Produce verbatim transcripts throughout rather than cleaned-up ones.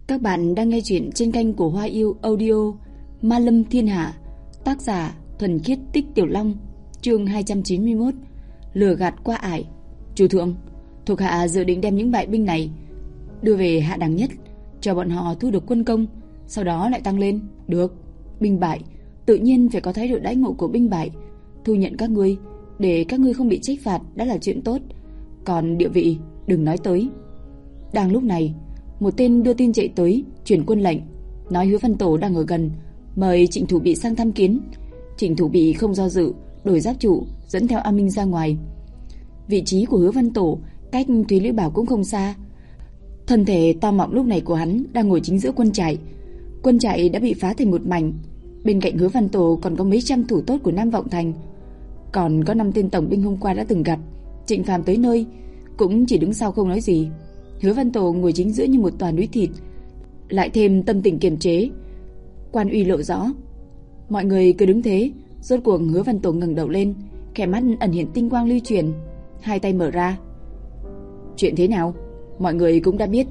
Các bạn đang nghe chuyện trên kênh của Hoa Yêu Audio. Ma Lâm Thiên Hạ, tác giả Thuần Khiết Tích Tiểu Long, chương hai trăm chín mươi mốt. Lừa gạt qua ải. Chủ thượng, thuộc hạ dự định đem những bại binh này đưa về hạ đẳng nhất, cho bọn họ thu được quân công, sau đó lại tăng lên. Được, binh bại tự nhiên phải có thái độ đãi ngộ của binh bại. Thu nhận các ngươi để các ngươi không bị trách phạt đã là chuyện tốt, còn địa vị đừng nói tới. Đang lúc này, một tên đưa tin chạy tới truyền quân lệnh, nói Hứa Văn Tổ đang ở gần, mời Trịnh Thủ Bị sang thăm kiến. Trịnh Thủ Bị không do dự, đổi giáp trụ dẫn theo A Minh ra ngoài. Vị trí của Hứa Văn Tổ cách Thúy Liễu Bảo cũng không xa. Thân thể to mọng lúc này của hắn đang ngồi chính giữa quân trại. Quân trại đã bị phá thành một mảnh. Bên cạnh Hứa Văn Tổ còn có mấy trăm thủ tốt của Nam Vọng Thành, còn có năm tên tổng binh hôm qua đã từng gặp. Trịnh Phàm tới nơi cũng chỉ đứng sau không nói gì. Hứa Văn Tổ ngồi chính giữa như một tòa núi thịt, lại thêm tâm tình kiềm chế, quan uy lộ rõ. Mọi người cứ đứng thế. Rốt cuộc Hứa Văn Tổ ngẩng đầu lên, khỏe mắt ẩn hiện tinh quang lưu chuyển, hai tay mở ra. Chuyện thế nào? Mọi người cũng đã biết.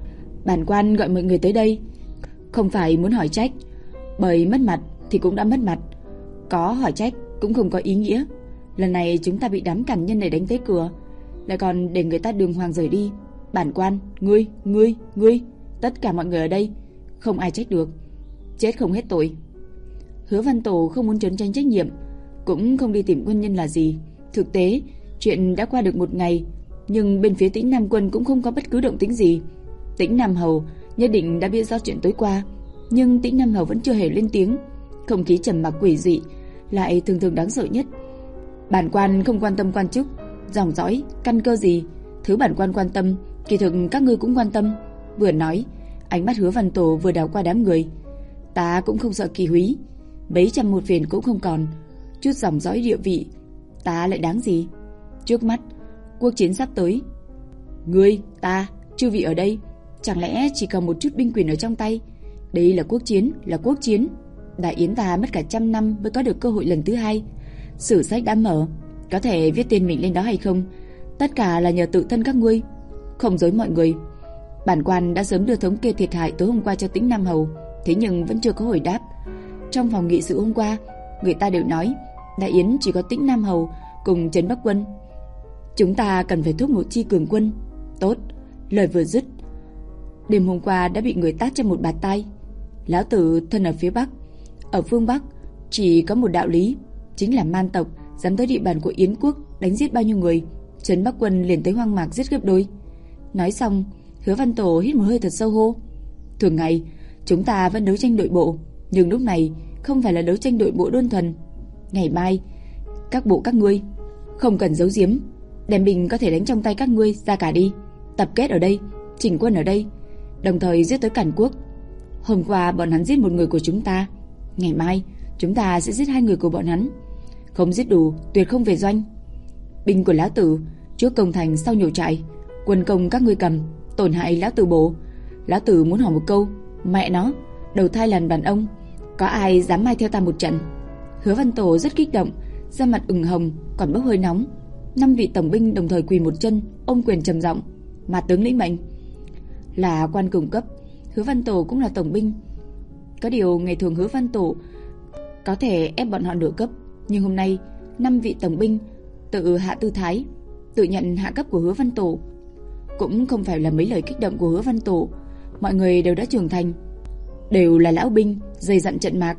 Bản quan gọi mọi người tới đây không phải muốn hỏi trách, bởi mất mặt thì cũng đã mất mặt, có hỏi trách cũng không có ý nghĩa. Lần này chúng ta bị đám cản nhân này đánh tới cửa, lại còn để người ta đường hoàng rời đi. Bản quan, ngươi, ngươi, ngươi, tất cả mọi người ở đây không ai trách được, chết không hết tội. Hứa Văn Tổ không muốn trốn tránh trách nhiệm, cũng không đi tìm nguyên nhân là gì. Thực tế, chuyện đã qua được một ngày, nhưng bên phía Tĩnh Nam quân cũng không có bất cứ động tĩnh gì. Tĩnh Nam Hầu nhất định đã biết rõ chuyện tối qua, nhưng Tĩnh Nam Hầu vẫn chưa hề lên tiếng. Không khí trầm mặc quỷ dị lại thường thường đáng sợ nhất. Bản quan không quan tâm quan chức, dòng dõi, căn cơ gì. Thứ bản quan quan tâm, kỳ thực các ngươi cũng quan tâm. Vừa nói, ánh mắt Hứa Văn Tổ vừa đảo qua đám người. Ta cũng không sợ Kỳ Húy, mấy trăm một phiền cũng không còn, chút dòng dõi địa vị ta lại đáng gì. Trước mắt quốc chiến sắp tới, ngươi, ta, chư vị ở đây, chẳng lẽ chỉ còn một chút binh quyền ở trong tay? Đây là quốc chiến, là quốc chiến. Đại Yến ta mất cả trăm năm mới có được cơ hội lần thứ hai. Sử sách đã mở, có thể viết tên mình lên đó hay không, tất cả là nhờ tự thân các ngươi. Không dối mọi người, bản quan đã sớm đưa thống kê thiệt hại tối hôm qua cho Tĩnh Nam Hầu, thế nhưng vẫn chưa có hồi đáp. Trong phòng nghị sự hôm qua, người ta đều nói Đại Yến chỉ có Tĩnh Nam Hầu cùng Trấn Bắc Quân. Chúng ta cần phải thúc một chi cường quân. Tốt. Lời vừa dứt, đêm hôm qua đã bị người tát cho một bạt tai. Lão tử thân ở phía Bắc, ở phương Bắc chỉ có một đạo lý, chính là man tộc dám tới địa bàn của Yến quốc đánh giết bao nhiêu người, Trấn Bắc Quân liền tới Hoang Mạc giết gấp đôi. Nói xong, Hứa Văn Tổ hít một hơi thật sâu hô. Thường ngày chúng ta vẫn đấu tranh nội bộ, nhưng lúc này không phải là đấu tranh nội bộ đơn thuần. Ngày mai các bộ các ngươi không cần giấu giếm, đem binh có thể đánh trong tay các ngươi ra cả đi, tập kết ở đây, chỉnh quân ở đây, đồng thời giết tới Cản Quốc. Hôm qua bọn hắn giết một người của chúng ta, ngày mai chúng ta sẽ giết hai người của bọn hắn. Không giết đủ tuyệt không về doanh. Binh của lão tử trước công thành sau nhổ trại, quân công các ngươi cầm, tổn hại lão tử bổ. Lão tử muốn hỏi một câu, mẹ nó, đầu thai làn đàn ông, có ai dám mai theo ta một trận? Hứa Văn Tổ rất kích động, da mặt ửng hồng, còn bốc hơi nóng. Năm vị tổng binh đồng thời quỳ một chân, ôm quyền trầm giọng, mà tướng lĩnh mệnh. Là quan cùng cấp, Hứa Văn Tổ cũng là tổng binh. Có điều ngày thường Hứa Văn Tổ có thể ép bọn họ nửa cấp, nhưng hôm nay năm vị tổng binh tự hạ tư thái, tự nhận hạ cấp của Hứa Văn Tổ. Cũng không phải là mấy lời kích động của Hứa Văn Tổ, mọi người đều đã trưởng thành, đều là lão binh, dày dặn trận mạc,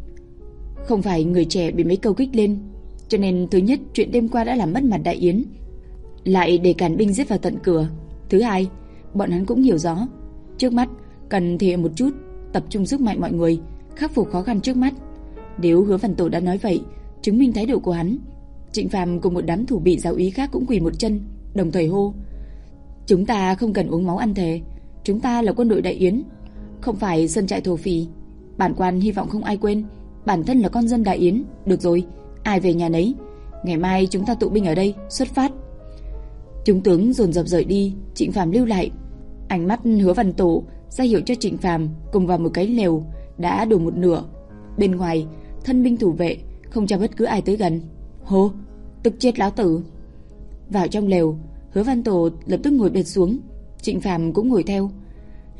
không phải người trẻ bị mấy câu kích lên. Cho nên thứ nhất, chuyện đêm qua đã làm mất mặt Đại Yến, lại để càn binh giết vào tận cửa. Thứ hai, bọn hắn cũng hiểu rõ, trước mắt cần thể hiện một chút, tập trung sức mạnh mọi người, khắc phục khó khăn trước mắt. Nếu Hứa Văn Tổ đã nói vậy, chứng minh thái độ của hắn. Trịnh Phàm cùng một đám thủ bị giáo úy khác cũng quỳ một chân, đồng thời hô. Chúng ta không cần uống máu ăn thề, chúng ta là quân đội Đại Yến, không phải sơn trại thổ phỉ. Bản quan hy vọng không ai quên, bản thân là con dân Đại Yến. Được rồi, ai về nhà nấy, ngày mai chúng ta tụ binh ở đây, xuất phát. Chúng tướng dồn dập rời đi, Trịnh Phàm lưu lại. Ánh mắt Hứa Văn Tổ ra hiệu cho Trịnh Phàm cùng vào một cái lều đã đổ một nửa. Bên ngoài, thân binh thủ vệ không cho bất cứ ai tới gần. Hô, tức chết lão tử. Vào trong lều, Hứa Văn Tổ lập tức ngồi bệt xuống, Trịnh Phàm cũng ngồi theo.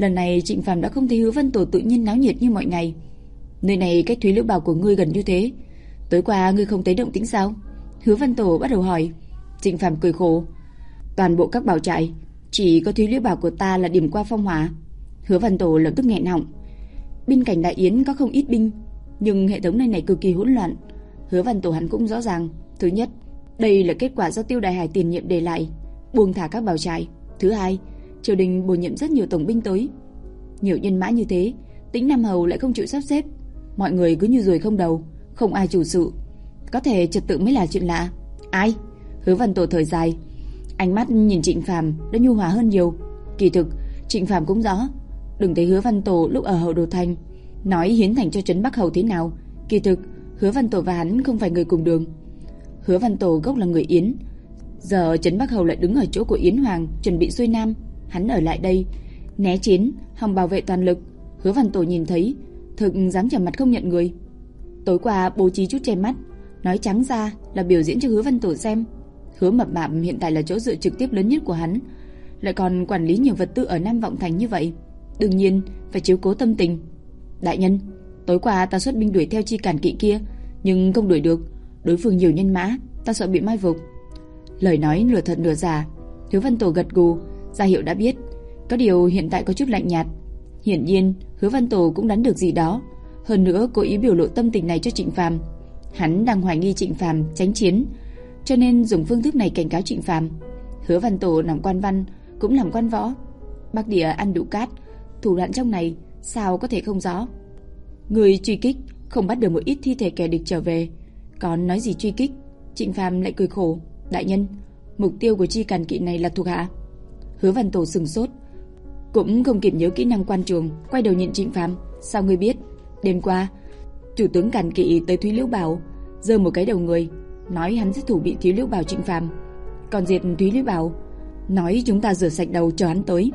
Lần này Trịnh Phàm đã không thấy Hứa Văn Tổ tự nhiên náo nhiệt như mọi ngày. Nơi này cách Thúy Liễu Bảo của ngươi gần như thế, tối qua ngươi không thấy động tĩnh sao? Hứa Văn Tổ bắt đầu hỏi. Trịnh Phàm cười khổ. Toàn bộ các bảo trại chỉ có Thúy Liễu Bảo của ta là điểm qua phong hỏa. Hứa Văn Tổ lập tức nghẹn họng. Bên cạnh Đại Yến có không ít binh, nhưng hệ thống này này cực kỳ hỗn loạn. Hứa Văn Tổ hắn cũng rõ ràng, thứ nhất, đây là kết quả do Tiêu Đại Hải tiền nhiệm để lại, buông thả các bảo trại. Thứ hai, triều đình bổ nhiệm rất nhiều tổng binh tới. Nhiều nhân mã như thế, Tĩnh Nam Hầu lại không chịu sắp xếp, mọi người cứ như ruồi không đầu, không ai chủ sự. Có thể trật tự mới là chuyện lạ. Ai? Hứa Văn Tổ thở dài, ánh mắt nhìn Trịnh Phàm đã nhu hòa hơn nhiều. Kỳ thực, Trịnh Phàm cũng rõ, đừng thấy Hứa Văn Tổ lúc ở Hậu Đồ Thành nói hiến thành cho trấn Bắc Hầu thế nào, kỳ thực Hứa Văn Tổ và hắn không phải người cùng đường. Hứa Văn Tổ gốc là người Yến, giờ trấn Bắc Hầu lại đứng ở chỗ của Yến Hoàng chuẩn bị xuôi nam, hắn ở lại đây né chiến, hòng bảo vệ toàn lực. Hứa Văn Tổ nhìn thấy, thực dám trở mặt không nhận người. Tối qua bố trí chút che mắt, nói trắng ra là biểu diễn cho Hứa Văn Tổ xem. Hứa Mập Mạp hiện tại là chỗ dựa trực tiếp lớn nhất của hắn, lại còn quản lý nhiều vật tư ở Nam Vọng Thành như vậy, đương nhiên phải chiếu cố tâm tình. Đại nhân, tối qua ta xuất binh đuổi theo chi cản kỵ kia, nhưng không đuổi được, đối phương nhiều nhân mã, ta sợ bị mai phục. Lời nói nửa thật nửa giả. Hứa Văn Tổ gật gù, ra hiệu đã biết. Có điều hiện tại có chút lạnh nhạt. Hiển nhiên Hứa Văn Tổ cũng đoán được gì đó, hơn nữa cố ý biểu lộ tâm tình này cho Trịnh Phàm. Hắn đang hoài nghi Trịnh Phàm tránh chiến, cho nên dùng phương thức này cảnh cáo Trịnh Phàm. Hứa Văn Tổ làm quan văn cũng làm quan võ, Bắc Địa ăn đủ cát, thủ đoạn trong này sao có thể không rõ. Người truy kích không bắt được một ít thi thể kẻ địch trở về, còn nói gì truy kích. Trịnh Phàm lại cười khổ. Đại nhân, mục tiêu của chi càn kỵ này là thuộc hạ. Hứa Văn Tổ sừng sốt, cũng không kịp nhớ kỹ năng quan trường, quay đầu nhìn Trịnh Phàm. Sao ngươi biết? Đêm qua chủ tướng càn kỵ tới Thúy Liễu Bảo, giơ một cái đầu người, nói hắn sẽ thủ bị Thúy Liễu Bảo Trịnh Phàm, còn diệt Thúy Liễu Bảo, nói chúng ta rửa sạch đầu chờ hắn tới.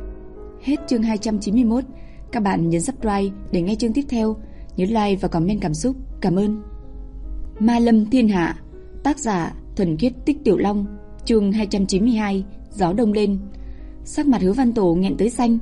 Hết chương hai trăm chín mươi mốt. Các bạn nhấn subscribe để nghe chương tiếp theo, nhớ like và comment cảm xúc. Cảm ơn. Ma Lâm Thiên Hạ, tác giả Thuần Khiết Tích Tiểu Long, chương hai trăm chín mươi hai. Gió đông lên. Sắc mặt Hứa Văn Tổ nghẹn tới xanh,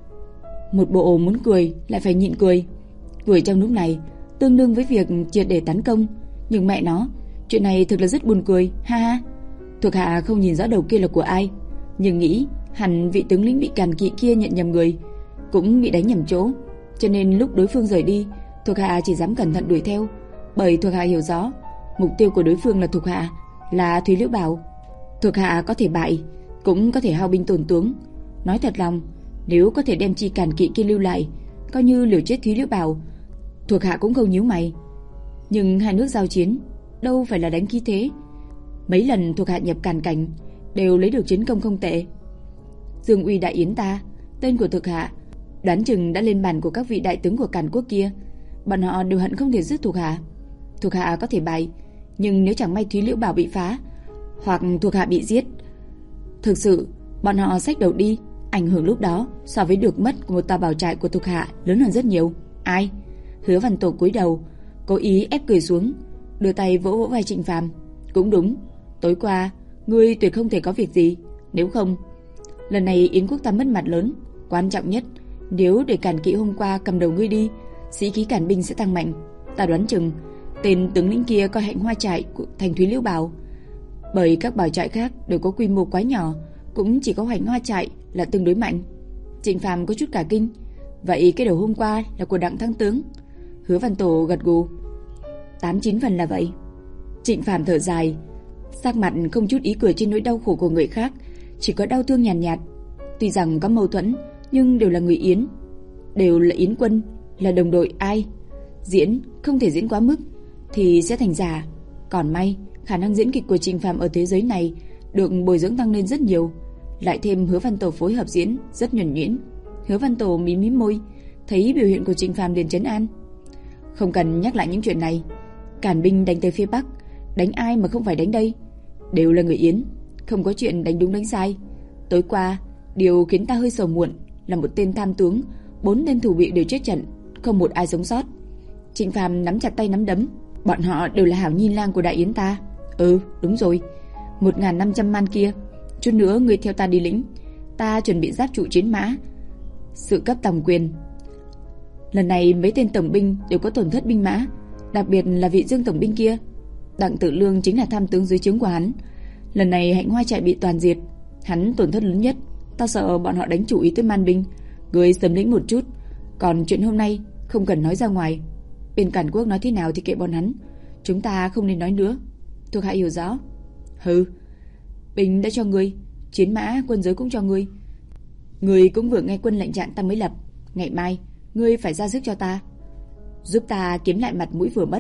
một bộ muốn cười lại phải nhịn cười. Cười trong lúc này tương đương với việc triệt để tấn công, nhưng mẹ nó, chuyện này thực là rất buồn cười, ha ha. Thuộc hạ không nhìn rõ đầu kia là của ai, nhưng nghĩ hẳn vị tướng lĩnh bị càn kỵ kia nhận nhầm người, cũng bị đánh nhầm chỗ, cho nên lúc đối phương rời đi, thuộc hạ chỉ dám cẩn thận đuổi theo, bởi thuộc hạ hiểu rõ mục tiêu của đối phương là thuộc hạ, là Thúy Liễu Bảo. Thuộc hạ có thể bại, cũng có thể hao binh tổn tướng. Nói thật lòng, nếu có thể đem chi càn kỵ kia lưu lại, coi như liều chết Thúy Liễu Bảo, thuộc hạ cũng không nhíu mày. Nhưng hai nước giao chiến đâu phải là đánh khí thế, mấy lần thuộc hạ nhập càn cảnh đều lấy được chiến công không tệ. Dương uy Đại Yến ta, tên của thuộc hạ đoán chừng đã lên bàn của các vị đại tướng của càn quốc kia, bọn họ đều hận không thể giết thuộc hạ. Thuộc hạ có thể bại, nhưng nếu chẳng may Thúy Liễu Bảo bị phá, hoặc thuộc hạ bị giết, thực sự bọn họ xách đầu đi, ảnh hưởng lúc đó so với được mất của một tòa bảo trại của thuộc hạ lớn hơn rất nhiều. Ai? Hứa Văn Tổ cúi đầu, cố ý ép cười xuống, đưa tay vỗ vỗ vai Trịnh Phàm. Cũng đúng, tối qua ngươi tuyệt không thể có việc gì, nếu không lần này Yến quốc ta mất mặt lớn. Quan trọng nhất, nếu để càn kỵ hôm qua cầm đầu ngươi đi, sĩ khí càn binh sẽ tăng mạnh. Ta đoán chừng tên tướng lĩnh kia coi hạnh hoa trại của thành Thúy Liễu Bảo, bởi các bảo trại khác đều có quy mô quá nhỏ, cũng chỉ có hạnh hoa trại là tương đối mạnh. Trịnh Phàm có chút cả kinh. Vậy cái đầu hôm qua là của Đặng Thăng tướng? Hứa Văn Tổ gật gù. Tám chín phần là vậy. Trịnh Phàm thở dài, sắc mặt không chút ý cười trên nỗi đau khổ của người khác, chỉ có đau thương nhàn nhạt, nhạt. Tuy rằng có mâu thuẫn, nhưng đều là người Yến, đều là Yến quân, là đồng đội. Ai diễn không thể diễn quá mức thì sẽ thành giả. Còn may khả năng diễn kịch của Trịnh Phàm ở thế giới này được bồi dưỡng tăng lên rất nhiều, lại thêm Hứa Văn Tổ phối hợp diễn rất nhuần nhuyễn. Hứa Văn Tổ mím mím môi, thấy biểu hiện của Trịnh Phàm liền trấn an. Không cần nhắc lại những chuyện này, càn binh đánh tới phía Bắc, đánh ai mà không phải đánh đây, đều là người Yến, không có chuyện đánh đúng đánh sai. Tối qua điều khiến ta hơi sầu muộn là một tên tham tướng, bốn tên thủ bị đều chết trận, không một ai sống sót. Trịnh Phàm nắm chặt tay nắm đấm. Bọn họ đều là hảo nhi lang của Đại Yến ta. Ừ, đúng rồi, một nghìn năm trăm man kia, chút nữa ngươi theo ta đi lĩnh, ta chuẩn bị giáp trụ chiến mã, sự cấp tổng quyền. Lần này mấy tên tổng binh đều có tổn thất binh mã, đặc biệt là vị Dương tổng binh kia. Đặng Tự Lương chính là tham tướng dưới trướng của hắn. Lần này Hạnh Hoa trại bị toàn diệt, hắn tổn thất lớn nhất. Ta sợ bọn họ đánh chủ ý tới man binh, ngươi sớm lĩnh một chút. Còn chuyện hôm nay không cần nói ra ngoài. Bên Càn Quốc nói thế nào thì kệ bọn hắn, chúng ta không nên nói nữa. Thuộc hạ hiểu rõ. Hừ, binh đã cho ngươi, chiến mã quân giới cũng cho ngươi. Ngươi cũng vừa nghe quân lệnh trạng ta mới lập. Ngày mai ngươi phải ra sức cho ta, giúp ta kiếm lại mặt mũi vừa mất.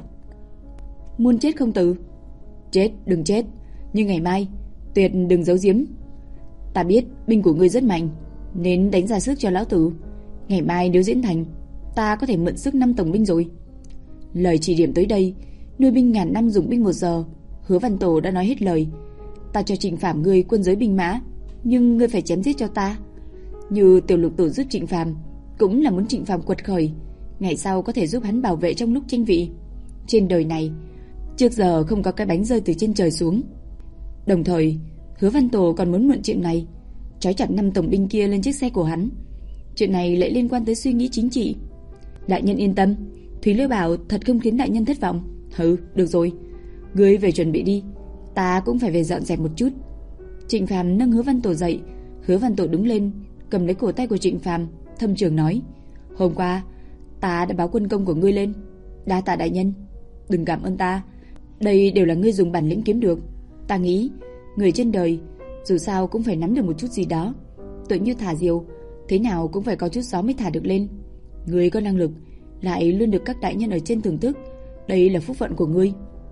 Muốn chết không từ? Chết đừng chết, nhưng ngày mai tuyệt đừng giấu giếm. Ta biết binh của ngươi rất mạnh, nên đánh ra sức cho lão tử. Ngày mai nếu diễn thành, ta có thể mượn sức năm tổng binh rồi. Lời chỉ điểm tới đây, nuôi binh ngàn năm dùng binh một giờ, Hứa Văn Tổ đã nói hết lời. Ta cho Trịnh Phàm ngươi quân giới binh mã, nhưng ngươi phải chém giết cho ta. Như Tiểu Lục Tử giúp Trịnh Phàm, cũng là muốn Trịnh Phàm quật khởi, ngày sau có thể giúp hắn bảo vệ trong lúc tranh vị. Trên đời này, trước giờ không có cái bánh rơi từ trên trời xuống. Đồng thời, Hứa Văn Tổ còn muốn mượn chuyện này trói chặt năm tổng binh kia lên chiếc xe của hắn. Chuyện này lại liên quan tới suy nghĩ chính trị. Đại nhân yên tâm, Thúy Lôi bảo thật không khiến đại nhân thất vọng. Hừ, được rồi, ngươi về chuẩn bị đi, ta cũng phải về dọn dẹp một chút. Trịnh Phàm nâng Hứa Văn Tổ dậy. Hứa Văn Tổ đứng lên, cầm lấy cổ tay của Trịnh Phàm, thâm trường nói: Hôm qua ta đã báo quân công của ngươi lên. Đa tạ đại nhân. Đừng cảm ơn ta, đây đều là ngươi dùng bản lĩnh kiếm được. Ta nghĩ người trên đời dù sao cũng phải nắm được một chút gì đó. Tự như thả diều, thế nào cũng phải có chút gió mới thả được lên. Ngươi có năng lực, lại luôn được các đại nhân ở trên thưởng thức, đây là phúc phận của ngươi.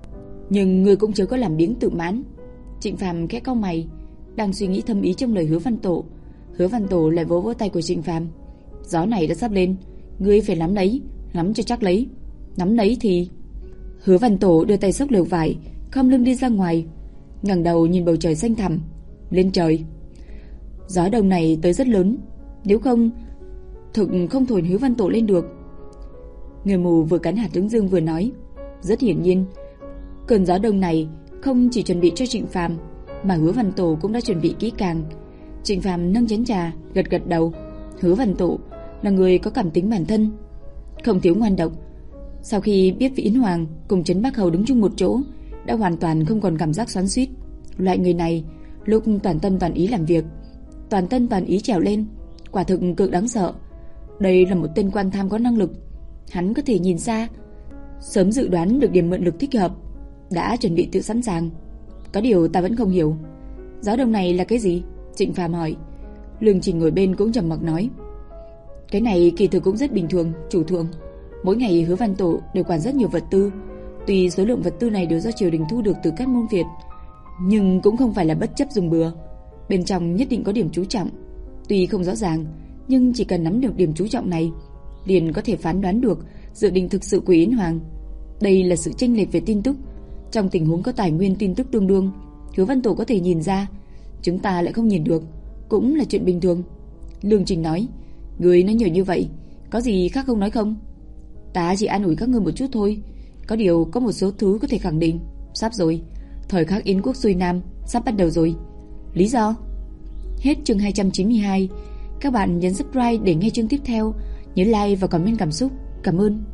Nhưng ngươi cũng chớ có làm biếng tự mãn. Trịnh Phàm khẽ cau mày, đang suy nghĩ thâm ý trong lời Hứa Văn Tổ. Hứa Văn Tổ lại vỗ vỗ tay của Trịnh Phàm. Gió này đã sắp lên, ngươi phải nắm lấy, nắm cho chắc lấy. Nắm lấy thì... Hứa Văn Tổ đưa tay xốc lều vải, khom lưng đi ra ngoài, ngẩng đầu nhìn bầu trời xanh thẳm. Lên trời. Gió đông này tới rất lớn, nếu không thực không thổi Hứa Văn Tổ lên được. Người mù vừa cắn hạt hướng dương vừa nói. Rất hiển nhiên, cơn gió đông này không chỉ chuẩn bị cho Trịnh Phàm, mà Hứa Văn Tổ cũng đã chuẩn bị kỹ càng. Trịnh Phàm nâng chén trà, gật gật đầu. Hứa Văn Tổ là người có cảm tính bản thân, không thiếu ngoan độc. Sau khi biết vị Yến Hoàng cùng Trấn Bắc Hầu đứng chung một chỗ, đã hoàn toàn không còn cảm giác xoắn xuýt. Loại người này lúc toàn tâm toàn ý làm việc, toàn tâm toàn ý trèo lên, quả thực cực đáng sợ. Đây là một tên quan tham có năng lực, hắn có thể nhìn ra, sớm dự đoán được điểm mượn lực thích hợp, đã chuẩn bị tự sẵn sàng. Có điều ta vẫn không hiểu, gió đông này là cái gì? Trịnh Phàm hỏi. Lương Trình ngồi bên cũng trầm mặc nói: Cái này kỳ thực cũng rất bình thường, chủ thượng. Mỗi ngày Hứa Văn Tổ đều quản rất nhiều vật tư. Tuy số lượng vật tư này đều do triều đình thu được từ các môn Việt, nhưng cũng không phải là bất chấp dùng bừa. Bên trong nhất định có điểm chú trọng. Tuy không rõ ràng, nhưng chỉ cần nắm được điểm chú trọng này, liền có thể phán đoán được dự định thực sự của Yến Hoàng. Đây là sự chênh lệch về tin tức. Trong tình huống có tài nguyên tin tức tương đương, Hứa Văn Tổ có thể nhìn ra, chúng ta lại không nhìn được, cũng là chuyện bình thường. Lương Trình nói: Người nói nhiều như vậy, có gì khác không nói không? Ta chỉ an ủi các ngươi một chút thôi. Có điều có một số thứ có thể khẳng định. Sắp rồi, thời khắc Yến quốc xuôi nam sắp bắt đầu rồi. Lý do? Hết chương hai trăm chín mươi hai. Các bạn nhấn subscribe để nghe chương tiếp theo. Nhớ like và comment cảm xúc. Cảm ơn.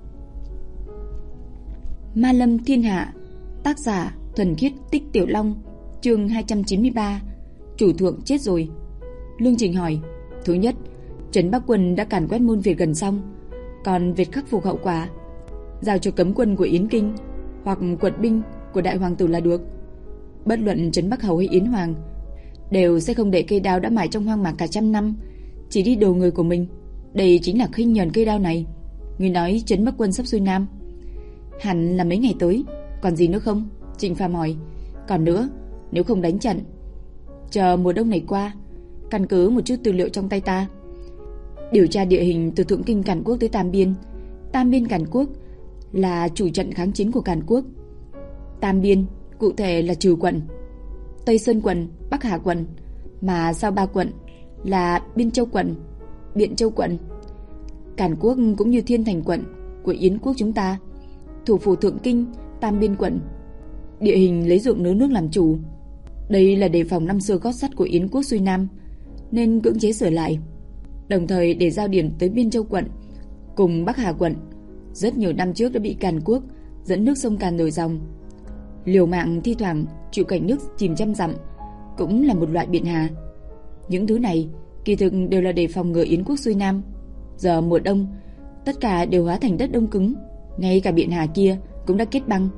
Ma Lâm Thiên Hạ. Tác giả Thuần Khiết Tích Tiểu Long. Chương hai trăm chín mươi ba. Chủ thượng chết rồi. Lương Trình hỏi: Thứ nhất, Trấn Bắc quân đã càn quét môn Việt gần xong, còn việc khắc phục hậu quả giao cho cấm quân của Yến Kinh hoặc quận binh của Đại Hoàng tử là được. Bất luận Trấn Bắc Hầu hay Yến Hoàng đều sẽ không để cây đao đã mài trong hoang mạc cả trăm năm chỉ đi đồ người của mình. Đây chính là khinh nhờn cây đao này. Người nói Trấn Bắc quân sắp xuôi nam, hẳn là mấy ngày tới. Còn gì nữa không? Trịnh Phàm hỏi. Còn nữa, nếu không đánh trận, chờ mùa đông này qua, căn cứ một chút tư liệu trong tay ta, điều tra địa hình từ Thượng Kinh Càn Quốc tới Tam Biên. Tam Biên Càn Quốc là chủ trận kháng chiến của Càn Quốc. Tam Biên cụ thể là Trừ quận, Tây Sơn quận, Bắc Hà quận, mà sau ba quận là Biên Châu quận, Biện Châu quận. Càn Quốc cũng như Thiên Thành quận của Yến quốc chúng ta, thủ phủ Thượng Kinh, Tam Biên quận, địa hình lấy ruộng nấu nước làm chủ. Đây là đề phòng năm xưa gót sắt của Yến quốc xuôi nam, nên cưỡng chế sửa lại. đồng thời để giao điểm tới Biên Châu quận cùng Bắc Hà quận. Rất nhiều năm trước đã bị Càn Quốc dẫn nước sông Càn nổi dòng, liều mạng thi thoảng chịu cảnh nước chìm trăm dặm, cũng là một loại biện hà. Những thứ này kỳ thực đều là để phòng ngừa Yến quốc xuôi nam. Giờ mùa đông, tất cả đều hóa thành đất đông cứng, ngay cả biện hà kia cũng đã kết băng.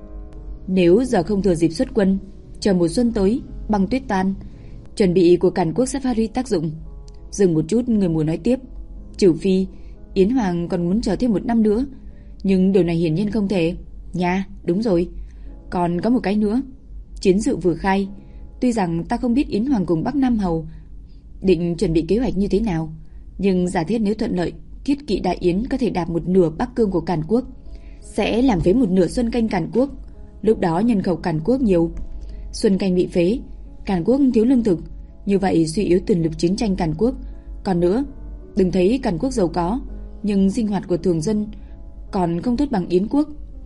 Nếu giờ không thừa dịp xuất quân, chờ mùa xuân tới, băng tuyết tan, chuẩn bị của Càn Quốc sẽ phát huy tác dụng. Dừng một chút, người mùa nói tiếp, trừ phi Yến Hoàng còn muốn chờ thêm một năm nữa, nhưng điều này hiển nhiên không thể. Nha, đúng rồi, còn có một cái nữa. Chiến sự vừa khai, tuy rằng ta không biết Yến Hoàng cùng Bắc Nam Hầu định chuẩn bị kế hoạch như thế nào, nhưng giả thiết nếu thuận lợi, Thiết Kỵ Đại Yến có thể đạp một nửa Bắc Cương của Càn Quốc, sẽ làm phế một nửa Xuân Canh Càn Quốc. Lúc đó nhân khẩu Càn Quốc nhiều, Xuân Canh bị phế, Càn Quốc thiếu lương thực, như vậy suy yếu tiền lực chiến tranh Càn Quốc. Còn nữa, đừng thấy Càn Quốc giàu có, nhưng sinh hoạt của thường dân còn không tốt bằng Yến quốc.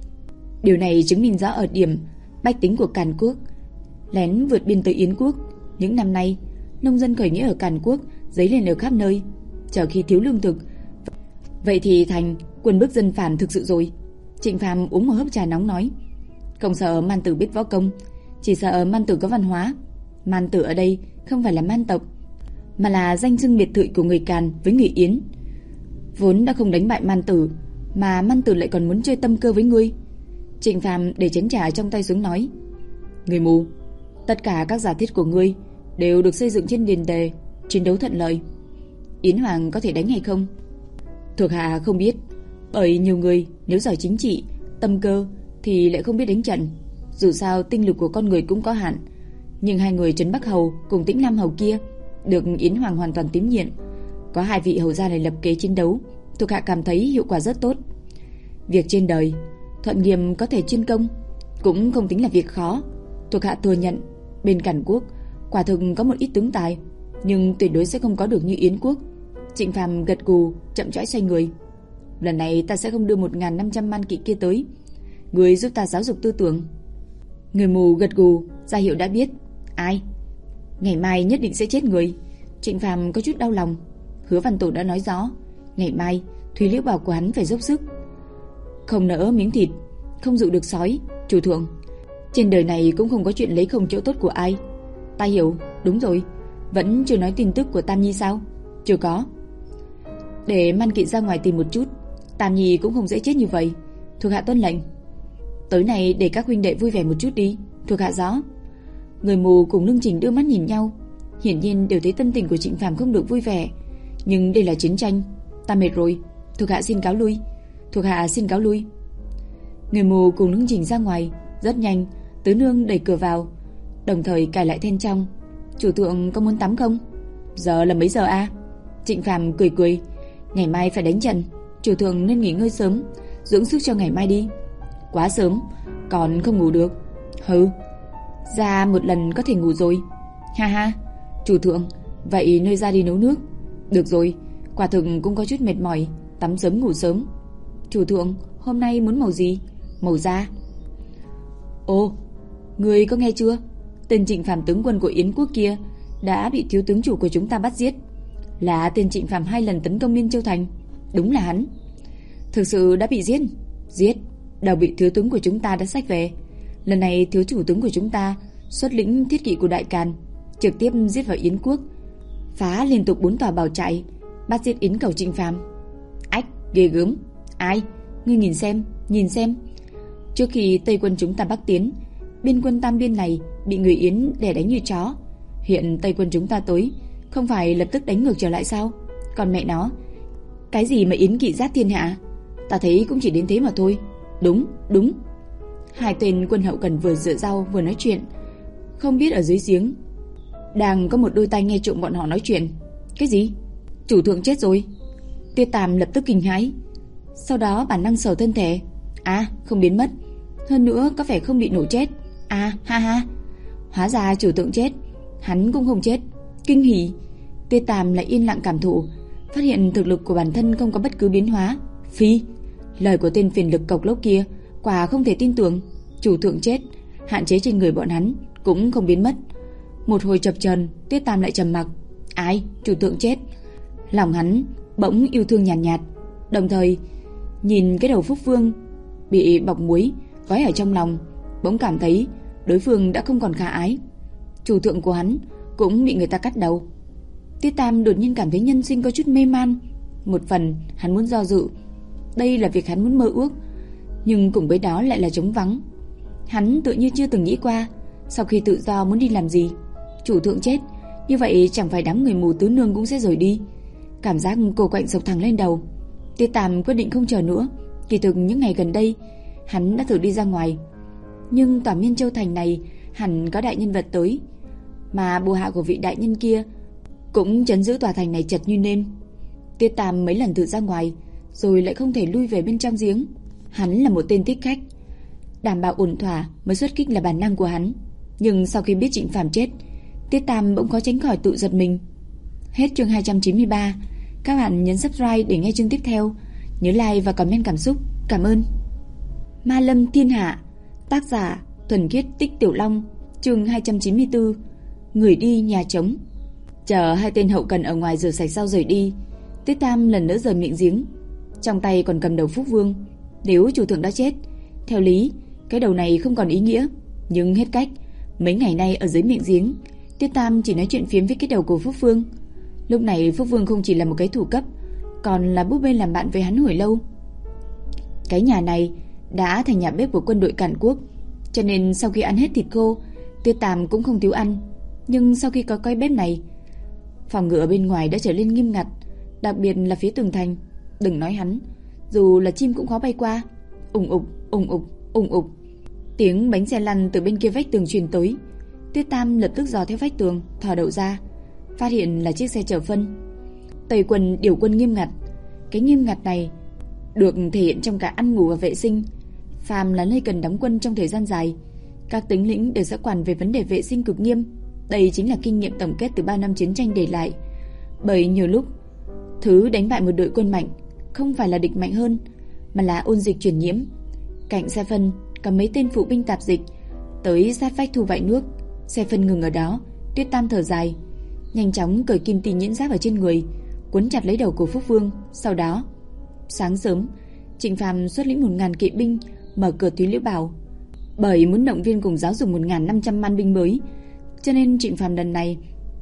Điều này chứng minh rõ ở điểm bách tính của Càn Quốc lén vượt biên tới Yến quốc. Những năm nay, nông dân khởi nghĩa ở Càn Quốc dấy lên ở khắp nơi, chờ khi thiếu lương thực, vậy thì thành quân bức dân phản thực sự rồi. Trịnh Phàm uống một hớp trà nóng nói, không sợ Man Tử biết võ công, chỉ sợ Man Tử có văn hóa. Man Tử ở đây không phải là man tộc, mà là danh xưng biệt thự của người Càn với người Yến. Vốn đã không đánh bại Man Tử, mà Man Tử lại còn muốn chơi tâm cơ với ngươi. Trịnh Phàm để chén trà trong tay xuống nói, người mù, tất cả các giả thiết của ngươi đều được xây dựng trên nền đề chiến đấu thuận lợi. Yến Hoàng có thể đánh hay không, thuộc hạ không biết, bởi nhiều người nếu giỏi chính trị, tâm cơ thì lại không biết đánh trận. Dù sao tinh lực của con người cũng có hạn, nhưng hai người Trấn Bắc Hầu cùng Tĩnh Nam Hầu kia được Yến Hoàng hoàn toàn tín nhiệm. Có hai vị hầu gia này lập kế chiến đấu, thuộc hạ cảm thấy hiệu quả rất tốt. Việc trên đời, thuận nghiệp có thể chuyên công, cũng không tính là việc khó. Thuộc hạ thừa nhận, bên Càn Quốc quả thực có một ít tướng tài, nhưng tuyệt đối sẽ không có được như Yến quốc. Trịnh Phàm gật gù, chậm rãi xoay người. Lần này ta sẽ không đưa một nghìn năm trăm man kỵ kia tới, người giúp ta giáo dục tư tưởng. Người mù gật gù, ra hiệu đã biết. Ai? Ngày mai nhất định sẽ chết người. Trịnh Phàm có chút đau lòng. Hứa Văn Tổ đã nói rõ, ngày mai Thúy Liễu bảo của hắn phải dốc sức, không nỡ miếng thịt, không dụ được sói. Chủ thượng, trên đời này cũng không có chuyện lấy không chỗ tốt của ai. Ta hiểu. Đúng rồi, vẫn chưa nói tin tức của Tam Nhi sao? Chưa có. Để man kỵ ra ngoài tìm một chút. Tam Nhi cũng không dễ chết như vậy. Thuộc hạ tuân lệnh. Tối nay để các huynh đệ vui vẻ một chút đi. Thuộc hạ rõ. Người mù cùng Lương Trình đưa mắt nhìn nhau, hiển nhiên đều thấy tâm tình của Trịnh Phàm không được vui vẻ. Nhưng đây là chiến tranh, ta mệt rồi. Thuộc hạ xin cáo lui. Thuộc hạ xin cáo lui. Người mù cùng Lương Trình ra ngoài. Rất nhanh, Tứ Nương đẩy cửa vào, đồng thời cài lại then trong. Chủ thượng có muốn tắm không? Giờ là mấy giờ a? À? Trịnh Phàm cười cười. Ngày mai phải đánh trận, chủ thượng nên nghỉ ngơi sớm, dưỡng sức cho ngày mai đi. Quá sớm, còn không ngủ được. Hừ, ra một lần có thể ngủ rồi. Ha ha. Chủ thượng, vậy nơi ra đi nấu nước. Được rồi, quả thực cũng có chút mệt mỏi, tắm sớm ngủ sớm. Chủ thượng, hôm nay muốn màu gì? Màu da. Ồ, người có nghe chưa? Tên Trịnh Phàm tướng quân của Yến quốc kia đã bị thiếu tướng chủ của chúng ta bắt giết. Là tên Trịnh Phàm hai lần tấn công Liên Châu thành. Đúng là hắn. Thực sự đã bị giết. Giết, đều bị thiếu tướng của chúng ta đã xách về. Lần này thiếu chủ tướng của chúng ta xuất lĩnh thiết kỵ của Đại Càn, trực tiếp giết vào Yến quốc, phá liên tục bốn tòa bảo trại, bắt giết Yến cầu Trịnh Phàm. Ách, ghê gớm. Ai? Ngươi nhìn xem, nhìn xem. Trước khi Tây quân chúng ta bắc tiến, biên quân Tam Biên này bị người Yến đè đánh như chó. Hiện Tây quân chúng ta tới, không phải lập tức đánh ngược trở lại sao? Còn mẹ nó, cái gì mà Yến kỵ giáp thiên hạ, ta thấy cũng chỉ đến thế mà thôi. Đúng, đúng. Hai tên quân hậu cần vừa rửa rau vừa nói chuyện, không biết ở dưới giếng đang có một đôi tai nghe trộm bọn họ nói chuyện. Cái gì? Chủ thượng chết rồi. Tiêu Tam lập tức kinh hãi, sau đó bản năng sờ thân thể. À, không biến mất, hơn nữa có vẻ không bị nổ chết. À, ha ha. Hóa ra chủ thượng chết, hắn cũng không chết. Kinh hỉ. Tiêu Tam lại yên lặng cảm thụ, phát hiện thực lực của bản thân không có bất cứ biến hóa. Phi, lời của tên phiền lực cộc lốc kia quả không thể tin tưởng. Chủ thượng chết, hạn chế trên người bọn hắn cũng không biến mất. Một hồi chập chờn, Tiết Tam lại trầm mặc. Ai? Chủ thượng chết. Lòng hắn bỗng yêu thương nhàn nhạt, nhạt, đồng thời nhìn cái đầu Phúc Vương bị bọc muối gói ở trong lòng, bỗng cảm thấy đối phương đã không còn khả ái. Chủ thượng của hắn cũng bị người ta cắt đầu. Tiết Tam đột nhiên cảm thấy nhân sinh có chút mê man. Một phần hắn muốn do dự, đây là việc hắn muốn mơ ước, nhưng cùng với đó lại là trống vắng. Hắn tự như chưa từng nghĩ qua, sau khi tự do muốn đi làm gì. Chủ thượng chết, như vậy chẳng phải đám người mù tứ nương cũng sẽ rời đi. Cảm giác cô quạnh sộc thẳng lên đầu. Tiết Tam quyết định không chờ nữa. Kỳ thực những ngày gần đây hắn đã thử đi ra ngoài, nhưng tòa Miên Châu thành này hẳn có đại nhân vật tới, mà bộ hạ của vị đại nhân kia cũng trấn giữ tòa thành này chật như nêm. Tiết Tam mấy lần thử ra ngoài rồi lại không thể lui về bên trong giếng. Hắn là một tên thích khách, đảm bảo ổn thỏa mới xuất kích là bản năng của hắn. Nhưng sau khi biết Trịnh Phàm chết, Tiết Tam bỗng khó tránh khỏi tự giật mình. Hết chương hai trăm chín mươi ba. Các bạn nhấn subscribe để nghe chương tiếp theo. Nhớ like và comment cảm xúc. Cảm ơn. Ma Lâm Thiên Hạ, tác giả Thuần Khiết Tích Tiểu Long, chương hai trăm chín mươi tư. Người đi nhà trống. Chờ hai tên hậu cần ở ngoài rửa sạch sau rời đi, Tiết Tam lần nữa rời miệng giếng, trong tay còn cầm đầu Phúc Vương. Nếu chủ thượng đã chết, theo lý cái đầu này không còn ý nghĩa, nhưng hết cách. Mấy ngày nay ở dưới miệng giếng, Tiết Tam chỉ nói chuyện phiếm với cái đầu của Phúc Vương. Lúc này Phúc Vương không chỉ là một cái thủ cấp, còn là búp bê làm bạn với hắn hồi lâu. Cái nhà này đã thành nhà bếp của quân đội Càn Quốc, cho nên sau khi ăn hết thịt khô, Tiết Tam cũng không thiếu ăn. Nhưng sau khi có cái bếp này, phòng ngự ở bên ngoài đã trở nên nghiêm ngặt, đặc biệt là phía tường thành. Đừng nói hắn, dù là chim cũng khó bay qua. Ùng ục, ùng ục, ùng ục, tiếng bánh xe lăn từ bên kia vách tường truyền tới. Tiết Tam lập tức dò theo vách tường, thò đầu ra, phát hiện là chiếc xe chở phân. Tây quân điều quân nghiêm ngặt. Cái nghiêm ngặt này được thể hiện trong cả ăn ngủ và vệ sinh. Phàm là nơi cần đóng quân trong thời gian dài, các tướng lĩnh đều sẽ quản về vấn đề vệ sinh cực nghiêm. Đây chính là kinh nghiệm tổng kết từ bao năm chiến tranh để lại. Bởi nhiều lúc thứ đánh bại một đội quân mạnh không phải là địch mạnh hơn, mà là ôn dịch truyền nhiễm. Cạnh xe phân có mấy tên phụ binh tạp dịch tới sát vách thu vại nước. Xe phân ngừng ở đó. Tiết Tam thở dài, nhanh chóng cởi kim tì nhuyễn giáp ở trên người, quấn chặt lấy đầu của Phúc Vương. Sau đó sáng sớm, Trịnh Phàm xuất lĩnh một ngàn kỵ binh mở cửa Thúy Liễu Bảo. Bởi muốn động viên cùng giáo dục một nghìn năm trăm man binh mới, cho nên Trịnh Phàm lần này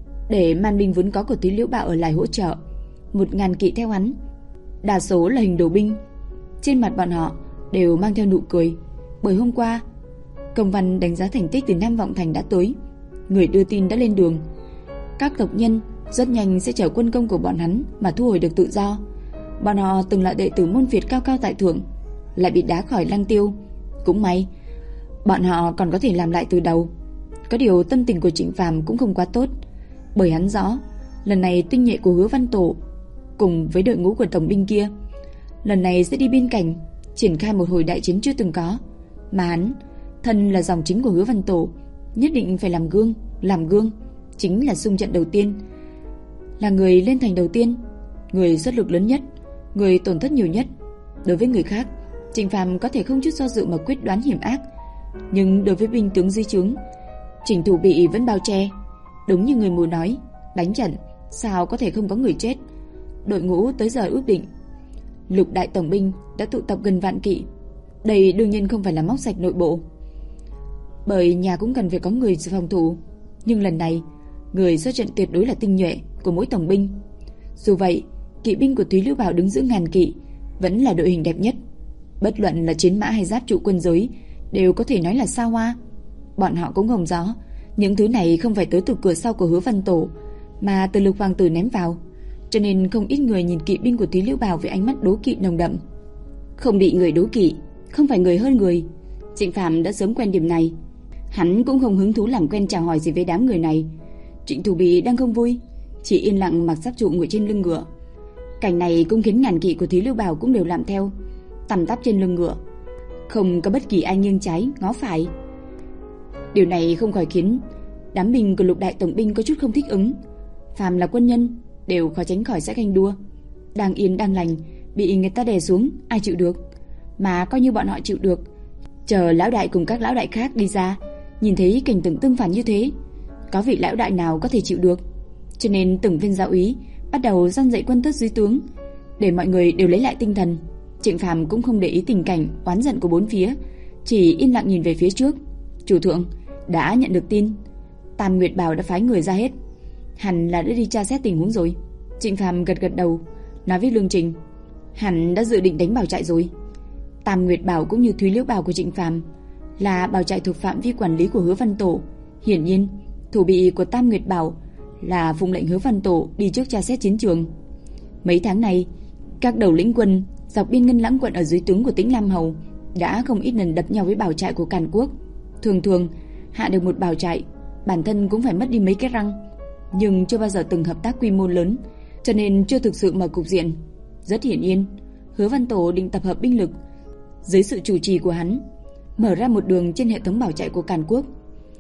để man binh vốn có của Thúy Liễu Bảo ở lại hỗ trợ. Một ngàn kỵ theo hắn, đa số là hình đồ binh. Trên mặt bọn họ đều mang theo nụ cười, bởi hôm qua công văn đánh giá thành tích từ Nam Vọng Thành đã tới, người đưa tin đã lên đường. Các tộc nhân rất nhanh sẽ chở quân công của bọn hắn mà thu hồi được tự do. Bọn họ từng là đệ tử môn Việt cao cao tại thượng, lại bị đá khỏi Lăng Tiêu. Cũng may bọn họ còn có thể làm lại từ đầu. Có điều tâm tình của Trịnh Phàm cũng không quá tốt, bởi hắn rõ lần này tinh nhuệ của Hứa Văn Tổ cùng với đội ngũ của tổng binh kia lần này sẽ đi biên cảnh triển khai một hồi đại chiến chưa từng có, mà hắn thân là dòng chính của Hứa Văn Tổ, nhất định phải làm gương. Làm gương chính là xung trận đầu tiên, là người lên thành đầu tiên, người xuất lực lớn nhất, người tổn thất nhiều nhất. Đối với người khác, Trịnh Phàm có thể không chút do dự mà quyết đoán hiểm ác, nhưng đối với binh tướng dưới trướng, Trịnh Thủ Bị vẫn bao che. Đúng như người mù nói, đánh trận sao có thể không có người chết. Đội ngũ tới giờ ước định, lục đại tổng binh đã tụ tập gần vạn kỵ. Đây đương nhiên không phải là móc sạch nội bộ, bởi nhà cũng cần phải có người phòng thủ. Nhưng lần này người xuất trận tuyệt đối là tinh nhuệ của mỗi tổng binh. Dù vậy, kỵ binh của Thúy Liễu Bảo đứng giữa ngàn kỵ vẫn là đội hình đẹp nhất. Bất luận là chiến mã hay giáp trụ quân giới đều có thể nói là xa hoa. Bọn họ cũng không rõ những thứ này không phải tới từ cửa sau của Hứa Văn Tổ, mà từ Lục Hoàng tử ném vào, cho nên không ít người nhìn kỵ binh của Thúy Liễu Bảo với ánh mắt đố kỵ nồng đậm. Không bị người đố kỵ, không phải người hơn người. Trịnh Phàm đã sớm quen điểm này. Hắn cũng không hứng thú làm quen chào hỏi gì với đám người này. Trịnh Thủ Bị đang không vui, chỉ yên lặng mặc giáp trụ ngồi trên lưng ngựa. Cảnh này cũng khiến ngàn kỵ của Thúy Liễu Bảo cũng đều làm theo, tằm tắp trên lưng ngựa, không có bất kỳ ai nghiêng trái ngó phải. Điều này không khỏi khiến đám binh của lục đại tổng binh có chút không thích ứng. Phàm là quân nhân đều khó tránh khỏi sẽ ganh đua. Đang yên đang lành bị người ta đè xuống, ai chịu được. Mà coi như bọn họ chịu được, chờ lão đại cùng các lão đại khác đi ra, nhìn thấy cảnh tượng tương phản như thế, có vị lão đại nào có thể chịu được. Cho nên từng viên giáo úy bắt đầu dăn dạy quân tất dưới tướng, để mọi người đều lấy lại tinh thần. Trịnh Phàm cũng không để ý tình cảnh oán giận của bốn phía, chỉ yên lặng nhìn về phía trước. Chủ thượng, đã nhận được tin, Tam Nguyệt Bảo đã phái người ra hết, hẳn là đã đi tra xét tình huống rồi. Trịnh Phàm gật gật đầu, nói với Lương Trình, hẳn đã dự định đánh Bảo Trại rồi. Tam Nguyệt Bảo cũng như Thúy Liễu Bảo của Trịnh Phàm là bảo trại thuộc phạm vi quản lý của Hứa Văn Tổ. Hiển nhiên, thủ bị của Tam Nguyệt Bảo là phụng lệnh Hứa Văn Tổ đi trước tra xét chiến trường. Mấy tháng này, các đầu lĩnh quân dọc biên Ngân Lãng quận ở dưới tướng của Tĩnh Lam Hầu đã không ít lần đập nhau với bảo trại của Càn Quốc. Thường thường hạ được một bảo trại, bản thân cũng phải mất đi mấy cái răng, nhưng chưa bao giờ từng hợp tác quy mô lớn, cho nên chưa thực sự mở cục diện. Rất hiển nhiên, Hứa Văn Tổ định tập hợp binh lực dưới sự chủ trì của hắn, mở ra một đường trên hệ thống bảo trại của Càn Quốc.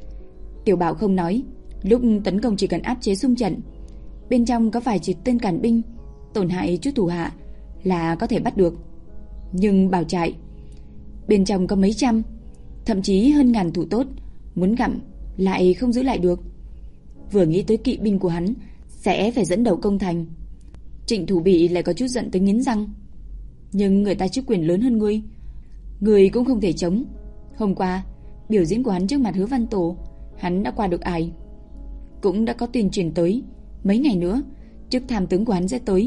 Tiểu Bảo không nói, lúc tấn công chỉ cần áp chế xung trận, bên trong có vài chỉ tên càn binh, tổn hại chút thủ hạ là có thể bắt được. Nhưng bảo trại bên trong có mấy trăm, thậm chí hơn ngàn thủ tốt, muốn gặm lại không giữ lại được. Vừa nghĩ tới kỵ binh của hắn sẽ phải dẫn đầu công thành, Trịnh Thủ Bị lại có chút giận tới nghiến răng. Nhưng người ta chức quyền lớn hơn ngươi, ngươi cũng không thể chống. Hôm qua biểu diễn của hắn trước mặt Hứa Văn Tổ, hắn đã qua được ải. Cũng đã có tin truyền tới, mấy ngày nữa chức tham tướng của hắn sẽ tới.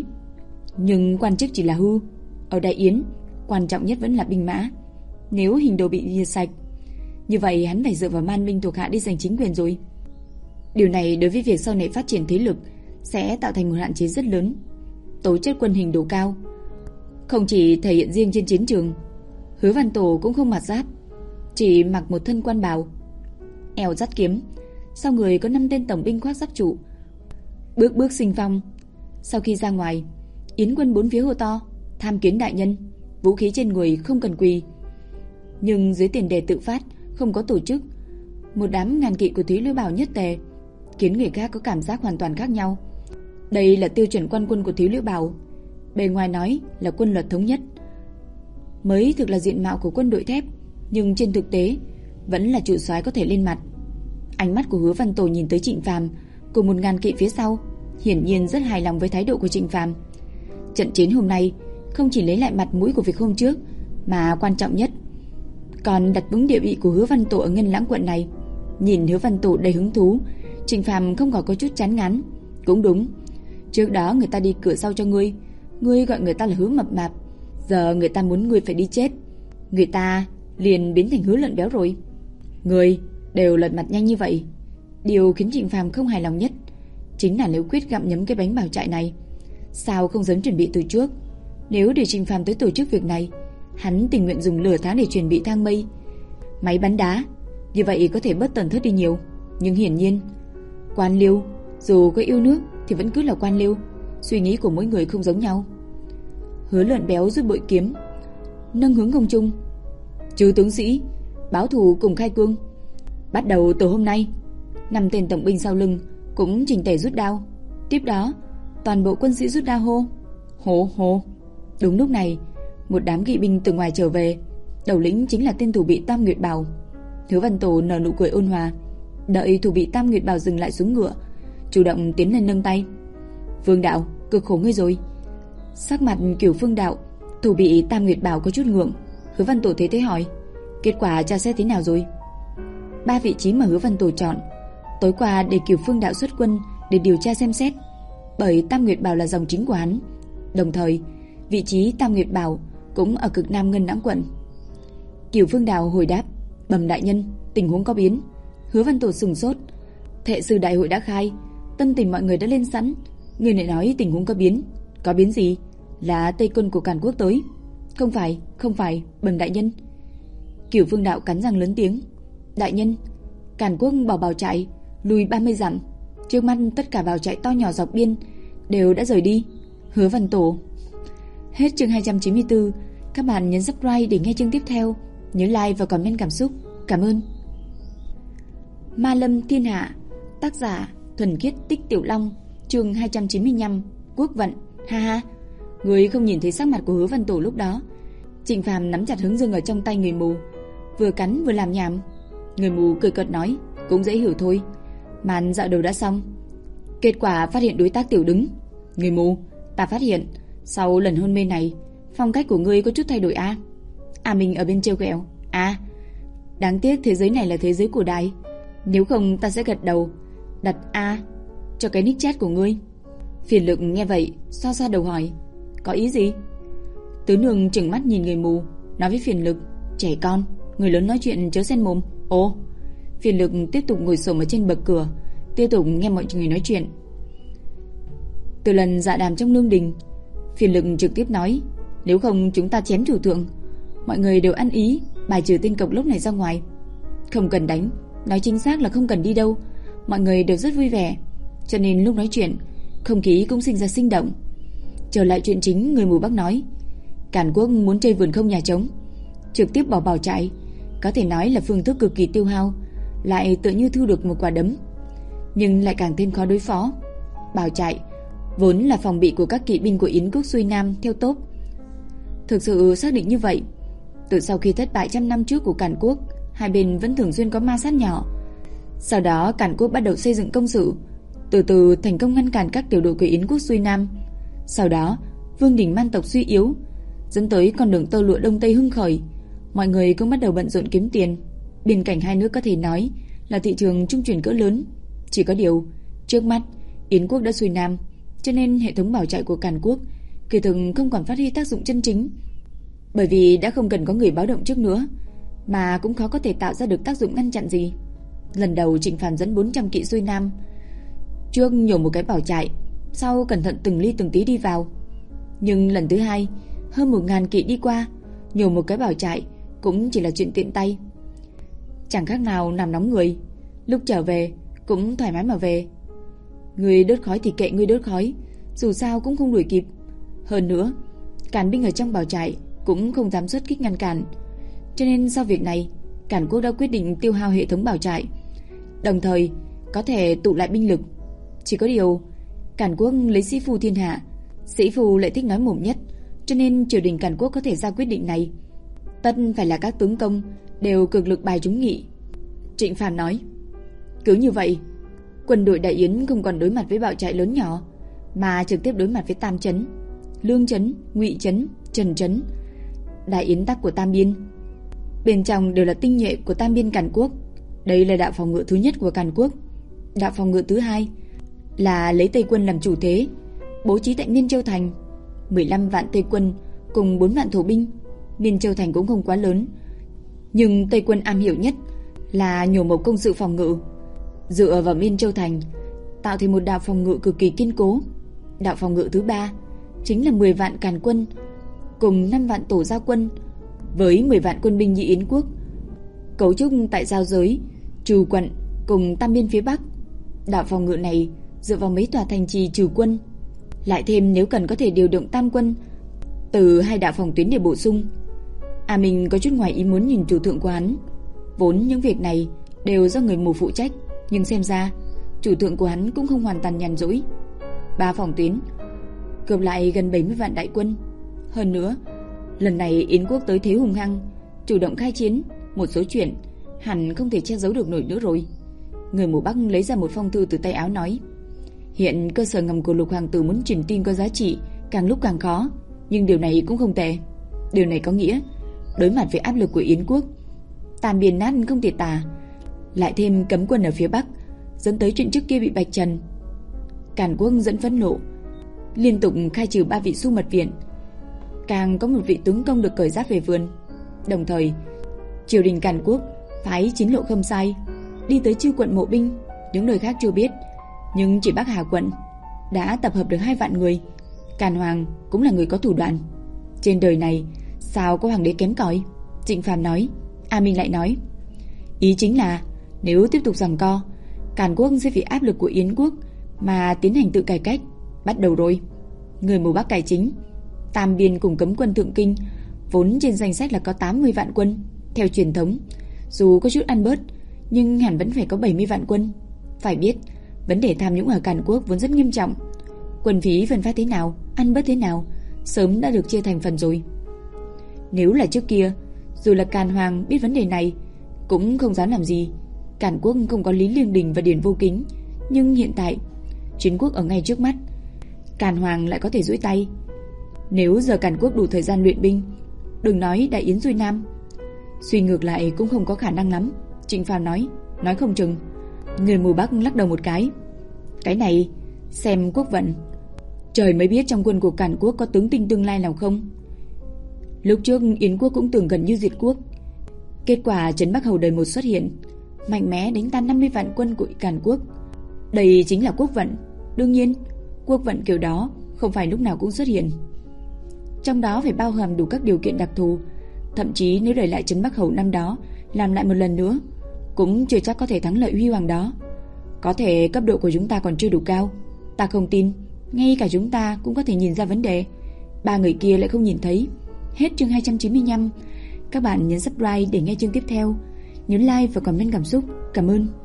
Nhưng quan chức chỉ là hư. Ở Đại Yến, quan trọng nhất vẫn là binh mã. Nếu Hình Đồ bị diệt sạch, như vậy hắn phải dựa vào man binh thuộc hạ đi giành chính quyền rồi. Điều này đối với việc sau này phát triển thế lực sẽ tạo thành một hạn chế rất lớn. Tố chất quân Hình Đồ cao, không chỉ thể hiện riêng trên chiến trường. Hứa Văn Tổ cũng không mặc giáp, chỉ mặc một thân quan bào, eo dắt kiếm, sau người có năm tên tổng binh khoác giáp trụ, bước bước sinh phong. Sau khi ra ngoài, Yến quân bốn phía hô to, tham kiến đại nhân. Vũ khí trên người không cần quỳ, nhưng dưới tiền đề tự phát, không có tổ chức. Một đám ngàn kỵ của Thúy Liễu Bảo nhất tề, khiến người khác có cảm giác hoàn toàn khác nhau. Đây là tiêu chuẩn quan quân của Thúy Liễu Bảo. Bề ngoài nói là quân luật thống nhất, mới thực là diện mạo của quân đội thép, nhưng trên thực tế vẫn là trụ soái có thể lên mặt. Ánh mắt của Hứa Văn Tổ nhìn tới Trịnh Phàm cùng một ngàn kỵ phía sau, hiển nhiên rất hài lòng với thái độ của Trịnh Phàm. Trận chiến hôm nay không chỉ lấy lại mặt mũi của việc hôm trước, mà quan trọng nhất còn đặt vững địa vị của Hứa Văn Tổ ở Ngân Lãng quận này. Nhìn Hứa Văn Tổ đầy hứng thú, Trịnh Phàm không còn có chút chán ngán. Cũng đúng, trước đó người ta đi cửa sau cho ngươi, ngươi gọi người ta là Hứa Mập Mạp, giờ người ta muốn ngươi phải đi chết, người ta liền biến thành Hứa Lợn Béo rồi. Ngươi đều lật mặt nhanh như vậy. Điều khiến Trịnh Phàm không hài lòng nhất chính là nếu quyết gặm nhấm cái bánh bảo trại này, sao không sớm chuẩn bị từ trước. Nếu để Trịnh Phàm tới tổ chức việc này, hắn tình nguyện dùng nửa tháng để chuẩn bị thang mây, máy bắn đá, như vậy có thể bớt tổn thất đi nhiều. Nhưng hiển nhiên, quan liêu dù có yêu nước thì vẫn cứ là quan liêu, suy nghĩ của mỗi người không giống nhau. Hứa Lợn Béo rút bội kiếm, nâng hướng không trung. Chư tướng sĩ, báo thù cùng khai cương. Bắt đầu từ hôm nay, năm tên tổng binh sau lưng cũng chỉnh tề rút đao. Tiếp đó, toàn bộ quân sĩ rút đao hô, hô hô. Đúng lúc này, một đám kỵ binh từ ngoài trở về, đầu lĩnh chính là tên thủ bị Tam Nguyệt Bảo. Hứa Văn Tổ nở nụ cười ôn hòa, đợi thủ bị Tam Nguyệt Bảo dừng lại xuống ngựa, chủ động tiến lên nâng tay. Vương đạo, cực khổ ngươi rồi. Sắc mặt Cửu Phương đạo, thủ bị Tam Nguyệt Bảo có chút ngượng. Hứa Văn Tổ thế thế hỏi, kết quả tra xét thế nào rồi? Ba vị trí mà Hứa Văn Tổ chọn, tối qua để Cửu Phương đạo xuất quân để điều tra xem xét, bởi Tam Nguyệt Bảo là dòng chính của hắn. Đồng thời, vị trí Tam Nguyệt Bảo cũng ở cực nam Ngân Lãng quận. Cửu Phương đạo hồi đáp, bẩm đại nhân, tình huống có biến. Hứa Văn Tổ sừng sốt, thệ sư đại hội đã khai, tâm tình mọi người đã lên sẵn, người lại nói tình huống có biến. Có biến gì? Là Tây quân của Càn Quốc tới? Không phải, không phải, bẩm đại nhân. Cửu Phương đạo cắn răng lớn tiếng, đại nhân, Càn Quốc bỏ bảo trại lùi ba mươi dặm, trước mắt tất cả bảo trại to nhỏ dọc biên đều đã rời đi. Hứa Văn Tổ. Hết chương hai trăm chín mươi tư. Các bạn nhấn subscribe để nghe chương tiếp theo, nhớ like và comment cảm xúc. Cảm ơn. Ma Lâm Thiên Hạ, tác giả Thuần Khiết Tích Tiểu Long, chương hai trăm chín mươi lăm. Quốc vận. Ha ha, người không nhìn thấy sắc mặt của Hứa Văn Tổ lúc đó. Trịnh Phàm nắm chặt hướng dương ở trong tay người mù, vừa cắn vừa làm nhảm. Người mù cười cợt nói, cũng dễ hiểu thôi, màn dạo đầu đã xong. Kết quả phát hiện đối tác tiểu đứng. Người mù, ta phát hiện sau lần hôn mê này, phong cách của ngươi có chút thay đổi a. À? À mình ở bên trêu ghẹo. À, đáng tiếc thế giới này là thế giới cổ đại, nếu không ta sẽ gật đầu đặt A cho cái nick chat của ngươi. Phiền Lực nghe vậy xoa xoa đầu hỏi, có ý gì? Tứ Nương trừng mắt nhìn người mù, nói với Phiền Lực, trẻ con, người lớn nói chuyện chớ xen mồm. Ồ. Phiền Lực tiếp tục ngồi xổm ở trên bậc cửa, tiếp tục nghe mọi người nói chuyện. Từ lần dạ đàm trong lương đình, Phiền Lực trực tiếp nói, nếu không chúng ta chém chủ thượng. Mọi người đều ăn ý bài trừ tên cộc lốc này ra ngoài. Không cần đánh, nói chính xác là không cần đi đâu. Mọi người đều rất vui vẻ, cho nên lúc nói chuyện không khí cũng sinh ra sinh động. Trở lại chuyện chính, người mù Bắc nói, Càn Quốc muốn chơi vườn không nhà trống, trực tiếp bỏ bảo trại, có thể nói là phương thức cực kỳ tiêu hao, lại tự như thu được một quả đấm, nhưng lại càng thêm khó đối phó. Bảo trại vốn là phòng bị của các kỵ binh của Yến quốc xuôi nam theo tốp. Thực sự xác định như vậy. Từ sau khi thất bại trăm năm trước của Càn Quốc, hai bên vẫn thường xuyên có ma sát nhỏ. Sau đó Càn Quốc bắt đầu xây dựng công sự, từ từ thành công ngăn cản các tiểu đội của Yến quốc xuôi nam. Sau đó vương đình man tộc suy yếu, dẫn tới con đường tơ lụa đông tây hưng khởi. Mọi người cũng bắt đầu bận rộn kiếm tiền. Biên cảnh hai nước có thể nói là thị trường trung chuyển cỡ lớn. Chỉ có điều trước mắt Yến quốc đã xuôi nam, cho nên hệ thống bảo trại của Càn Quốc kỳ thực không còn phát huy tác dụng chân chính. Bởi vì đã không cần có người báo động trước nữa, mà cũng khó có thể tạo ra được tác dụng ngăn chặn gì. Lần đầu Trịnh Phàm dẫn bốn trăm kỵ xuôi nam, trước nhổ một cái bảo trại, sau cẩn thận từng ly từng tí đi vào. Nhưng lần thứ hai, hơn một ngàn kỵ đi qua, nhổ một cái bảo trại cũng chỉ là chuyện tiện tay, chẳng khác nào làm nóng người. Lúc trở về cũng thoải mái mà về. Người đốt khói thì kệ người đốt khói, dù sao cũng không đuổi kịp. Hơn nữa càn binh ở trong bảo trại cũng không dám xuất kích ngăn cản, cho nên sau việc này Càn Quốc đã quyết định tiêu hao hệ thống bảo trại, đồng thời có thể tụ lại binh lực. Chỉ có điều Càn Quốc lấy sĩ phu thiên hạ, sĩ phu lại thích nói mồm nhất, cho nên triều đình Càn Quốc có thể ra quyết định này, tất phải là các tướng công đều cực lực bài trúng nghị. Trịnh Phàm nói, cứ như vậy quân đội Đại Yến không còn đối mặt với bảo trại lớn nhỏ, mà trực tiếp đối mặt với Tam Trấn, Lương Trấn, Ngụy Trấn, Trần Trấn, Đại Yến Tắc của Tam Biên. Bên trong đều là tinh nhuệ của Tam Biên Càn Quốc. Đây là đạo phòng ngự thứ nhất của Càn Quốc. Đạo phòng ngự thứ hai là lấy Tây quân làm chủ thế, bố trí tại Miên Châu Thành, mười lăm vạn Tây quân cùng bốn vạn thổ binh. Miên Châu Thành cũng không quá lớn, nhưng Tây quân am hiểu nhất là nhổ mộc công sự phòng ngự, dựa vào Miên Châu Thành tạo thành một đạo phòng ngự cực kỳ kiên cố. Đạo phòng ngự thứ ba chính là mười vạn Càn quân cùng năm vạn tổ giao quân với mười vạn quân binh Nhị Yến quốc, cấu trúc tại giao giới Trù quận cùng Tam Biên phía Bắc. Đạo phòng ngự này dựa vào mấy tòa thành trì trừ quân, lại thêm nếu cần có thể điều động tam quân từ hai đạo phòng tuyến để bổ sung. À mình có chút ngoài ý muốn nhìn chủ thượng của hắn. Vốn những việc này đều do người mù phụ trách, nhưng xem ra chủ thượng của hắn cũng không hoàn toàn nhàn rỗi. Ba phòng tuyến gộp lại gần bảy mươi vạn đại quân. Hơn nữa lần này Yến quốc tới thế hùng hăng, chủ động khai chiến, một số chuyện hẳn không thể che giấu được nổi nữa rồi. Người mù Bắc lấy ra một phong thư từ tay áo nói, hiện cơ sở ngầm của Lục hoàng tử muốn truyền tin có giá trị càng lúc càng khó, nhưng điều này cũng không tệ. Điều này có nghĩa đối mặt với áp lực của Yến quốc, Tam Biên nát không thể tả, lại thêm cấm quân ở phía Bắc, dẫn tới chuyện trước kia bị bạch trần. Càn Quốc dẫn phẫn nộ, liên tục khai trừ ba vị su mật viện, càng có một vị tướng công được cởi giáp về vườn. Đồng thời triều đình Càn Quốc phái Chín Lộ Khâm Sai đi tới Chư quận mộ binh, những nơi khác chưa biết, nhưng chỉ Bắc Hà quận đã tập hợp được hai vạn người. Càn Hoàng cũng là người có thủ đoạn, trên đời này sao có hoàng đế kém cỏi. Trịnh Phàm nói. A Minh lại nói, ý chính là nếu tiếp tục giằng co, Càn Quốc sẽ vì áp lực của Yến quốc mà tiến hành tự cải cách. Bắt đầu rồi. Người mù Bắc cải chính, Tam Biên cùng cấm quân thượng kinh vốn trên danh sách là có tám mươi vạn quân. Theo truyền thống, dù có chút ăn bớt, nhưng hẳn vẫn phải có bảy mươi vạn quân. Phải biết, vấn đề tham nhũng ở Càn Quốc vốn rất nghiêm trọng. Quân phí phân phát thế nào, ăn bớt thế nào, sớm đã được chia thành phần rồi. Nếu là trước kia, dù là Càn Hoàng biết vấn đề này cũng không dám làm gì. Càn Quốc không có Lý Liên Đình và Điền Vô Kính, nhưng hiện tại chiến quốc ở ngay trước mắt, Càn Hoàng lại có thể duỗi tay. Nếu giờ Càn Quốc đủ thời gian luyện binh, đừng nói Đại Yến xuôi Nam, suy ngược lại cũng không có khả năng lắm. Trịnh Phàm nói, nói không chừng. Người mù Bắc lắc đầu một cái. Cái này xem quốc vận, trời mới biết trong quân của Càn Quốc có tướng tinh tương lai nào không. Lúc trước Yến quốc cũng từng gần như diệt quốc, kết quả Trấn Bắc Hầu đời một xuất hiện, mạnh mẽ đánh tan năm mươi vạn quân của Càn Quốc. Đây chính là quốc vận. Đương nhiên, quốc vận kiểu đó không phải lúc nào cũng xuất hiện, trong đó phải bao hàm đủ các điều kiện đặc thù. Thậm chí nếu đẩy lại Trấn Bắc Hầu năm đó làm lại một lần nữa, cũng chưa chắc có thể thắng lợi huy hoàng đó. Có thể cấp độ của chúng ta còn chưa đủ cao. Ta không tin ngay cả chúng ta cũng có thể nhìn ra vấn đề, ba người kia lại không nhìn thấy. Hết chương hai trăm chín mươi lăm. Các bạn nhấn subscribe để nghe chương tiếp theo. Nhấn like và comment cảm xúc. Cảm ơn.